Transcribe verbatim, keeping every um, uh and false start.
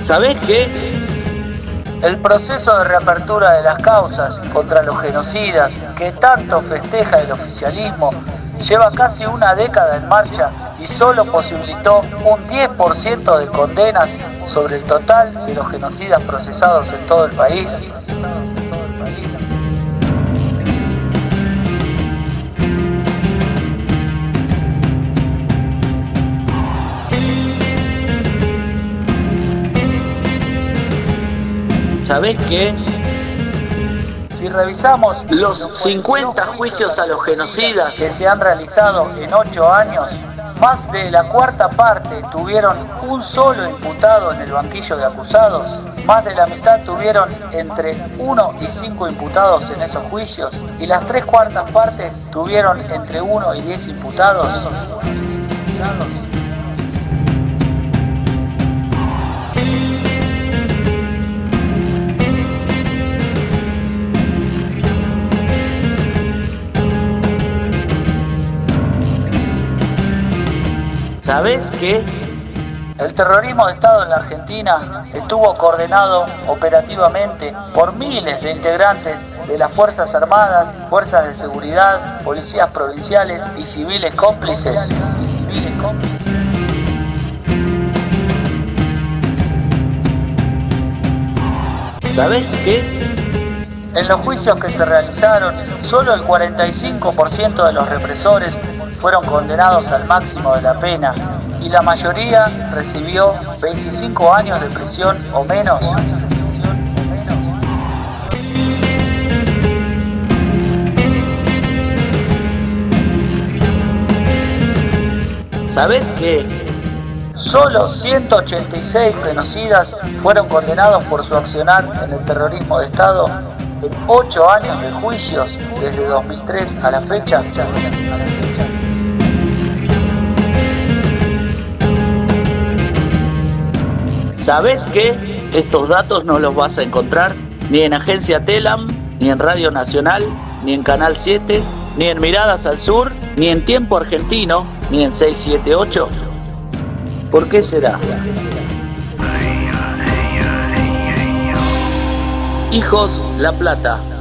¿Sabés qué? El proceso de reapertura de las causas contra los genocidas que tanto festeja el oficialismo lleva casi una década en marcha y solo posibilitó un diez por ciento de condenas sobre el total de los genocidas procesados en todo el país. ¿Sabés qué? Si revisamos los cincuenta juicios a los genocidas que se han realizado en ocho años, más de la cuarta parte tuvieron un solo imputado en el banquillo de acusados, más de la mitad tuvieron entre uno y cinco imputados en esos juicios, y las tres cuartas partes tuvieron entre uno y diez imputados. ¿Sabés qué? El terrorismo de Estado en la Argentina estuvo coordinado operativamente por miles de integrantes de las Fuerzas Armadas, Fuerzas de Seguridad, policías provinciales y civiles cómplices. Civiles cómplices. ¿Sabés qué? En los juicios que se realizaron, solo el cuarenta y cinco por ciento de los represores fueron condenados al máximo de la pena y la mayoría recibió veinticinco años de prisión o menos. ¿Sabés qué? Solo ciento ochenta y seis genocidas fueron condenados por su accionar en el terrorismo de Estado en ocho años de juicios desde dos mil tres a la fecha. ¿Sabés qué? Estos datos no los vas a encontrar ni en Agencia Telam, ni en Radio Nacional, ni en Canal siete, ni en Miradas al Sur, ni en Tiempo Argentino, ni en seiscientos setenta y ocho. ¿Por qué será? Hijos La Plata.